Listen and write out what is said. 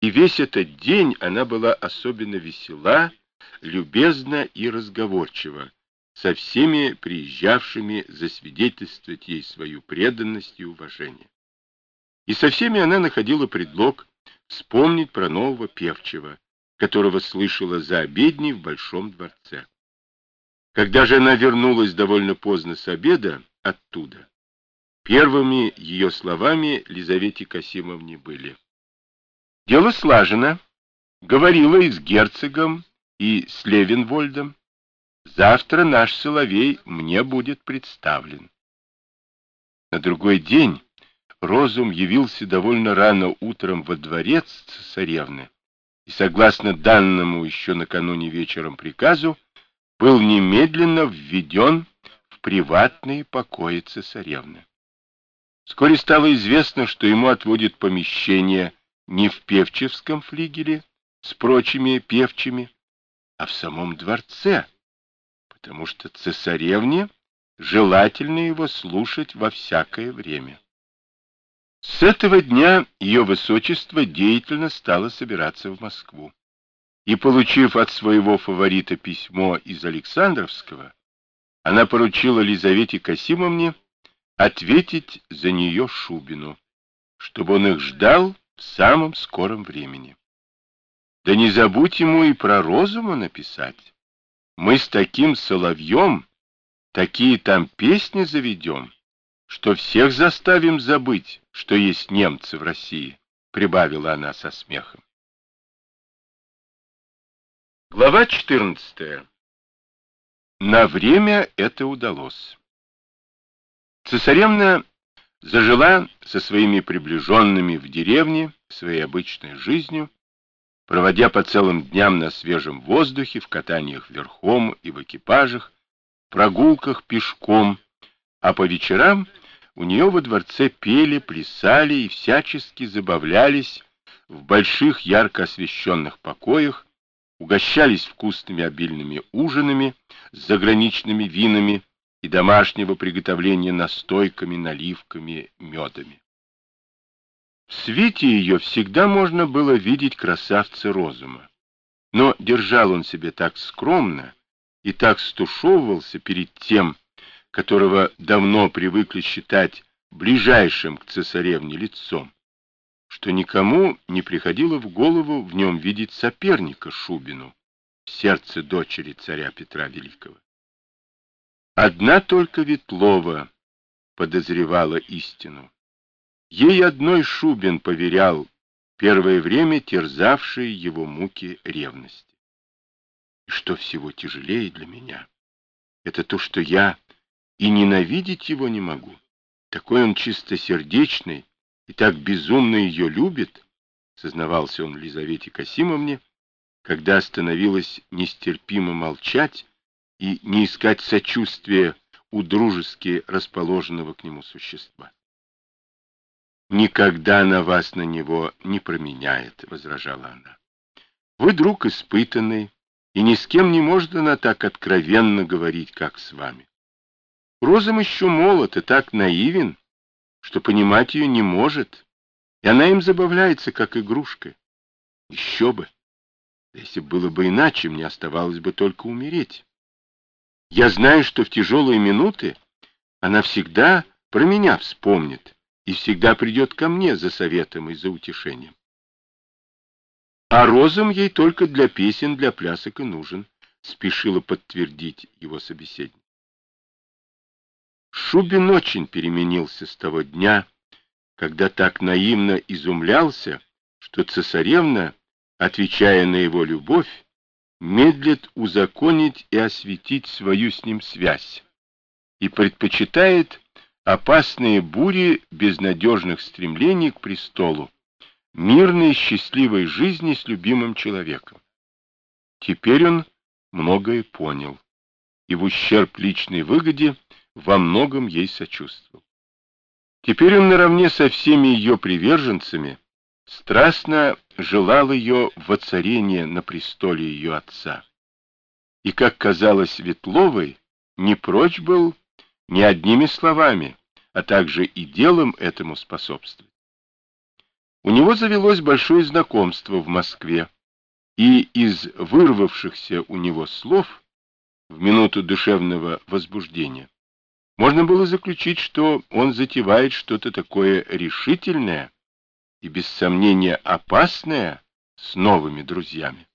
И весь этот день она была особенно весела, любезна и разговорчива со всеми приезжавшими засвидетельствовать ей свою преданность и уважение. И со всеми она находила предлог вспомнить про нового певчего, которого слышала за обедней в Большом дворце. Когда же она вернулась довольно поздно с обеда оттуда, первыми ее словами Лизавете Касимовне были: «Дело слажено. Говорила и с герцогом, и с Левенвольдом. Завтра наш соловей мне будет представлен». На другой день Розум явился довольно рано утром во дворец цесаревны и, согласно данному еще накануне вечером приказу, был немедленно введен в приватные покои цесаревны. Вскоре стало известно, что ему отводят помещение не в певчевском флигеле с прочими певчими, а в самом дворце, потому что цесаревне желательно его слушать во всякое время. С этого дня ее высочество деятельно стало собираться в Москву, и, получив от своего фаворита письмо из Александровского, она поручила Лизавете Касимовне ответить за нее Шубину, чтобы он их ждал в самом скором времени. Да не забудь ему и про Розума написать. Мы с таким соловьем такие там песни заведем, что всех заставим забыть, что есть немцы в России, прибавила она со смехом. Глава 14. На время это удалось. Цесаревна зажила со своими приближенными в деревне своей обычной жизнью, проводя по целым дням на свежем воздухе, в катаниях верхом и в экипажах, прогулках пешком, а по вечерам у нее во дворце пели, плясали и всячески забавлялись в больших ярко освещенных покоях, угощались вкусными обильными ужинами с заграничными винами и домашнего приготовления настойками, наливками, медами. В свите ее всегда можно было видеть красавца Розума, но держал он себя так скромно и так стушевывался перед тем, которого давно привыкли считать ближайшим к цесаревне лицом, что никому не приходило в голову в нем видеть соперника Шубину в сердце дочери царя Петра Великого. Одна только Ветлова подозревала истину. Ей одной Шубин поверял первое время терзавшие его муки ревности. И что всего тяжелее для меня, это то, что я и ненавидеть его не могу. Такой он чистосердечный и так безумно ее любит, сознавался он Лизавете Касимовне, когда становилось нестерпимо молчать и не искать сочувствия у дружески расположенного к нему существа. «Никогда она вас на него не променяет», — возражала она. «Вы друг испытанный, и ни с кем не может она так откровенно говорить, как с вами. Розум еще молод и так наивен, что понимать ее не может, и она им забавляется, как игрушка. Еще бы! Если было бы иначе, мне оставалось бы только умереть. Я знаю, что в тяжелые минуты она всегда про меня вспомнит и всегда придет ко мне за советом и за утешением. А розум ей только для песен, для плясок и нужен», — спешила подтвердить его собеседник. Шубин очень переменился с того дня, когда так наивно изумлялся, что цесаревна, отвечая на его любовь, медлит узаконить и осветить свою с ним связь и предпочитает опасные бури безнадежных стремлений к престолу, мирной и счастливой жизни с любимым человеком. Теперь он многое понял и в ущерб личной выгоде во многом ей сочувствовал. Теперь он наравне со всеми ее приверженцами страстно желал ее воцарения на престоле ее отца. И, как казалось Ветловой, не прочь был не одними словами, а также и делом этому способствовать. У него завелось большое знакомство в Москве, и из вырвавшихся у него слов в минуту душевного возбуждения можно было заключить, что он затевает что-то такое решительное и, без сомнения, опасное с новыми друзьями.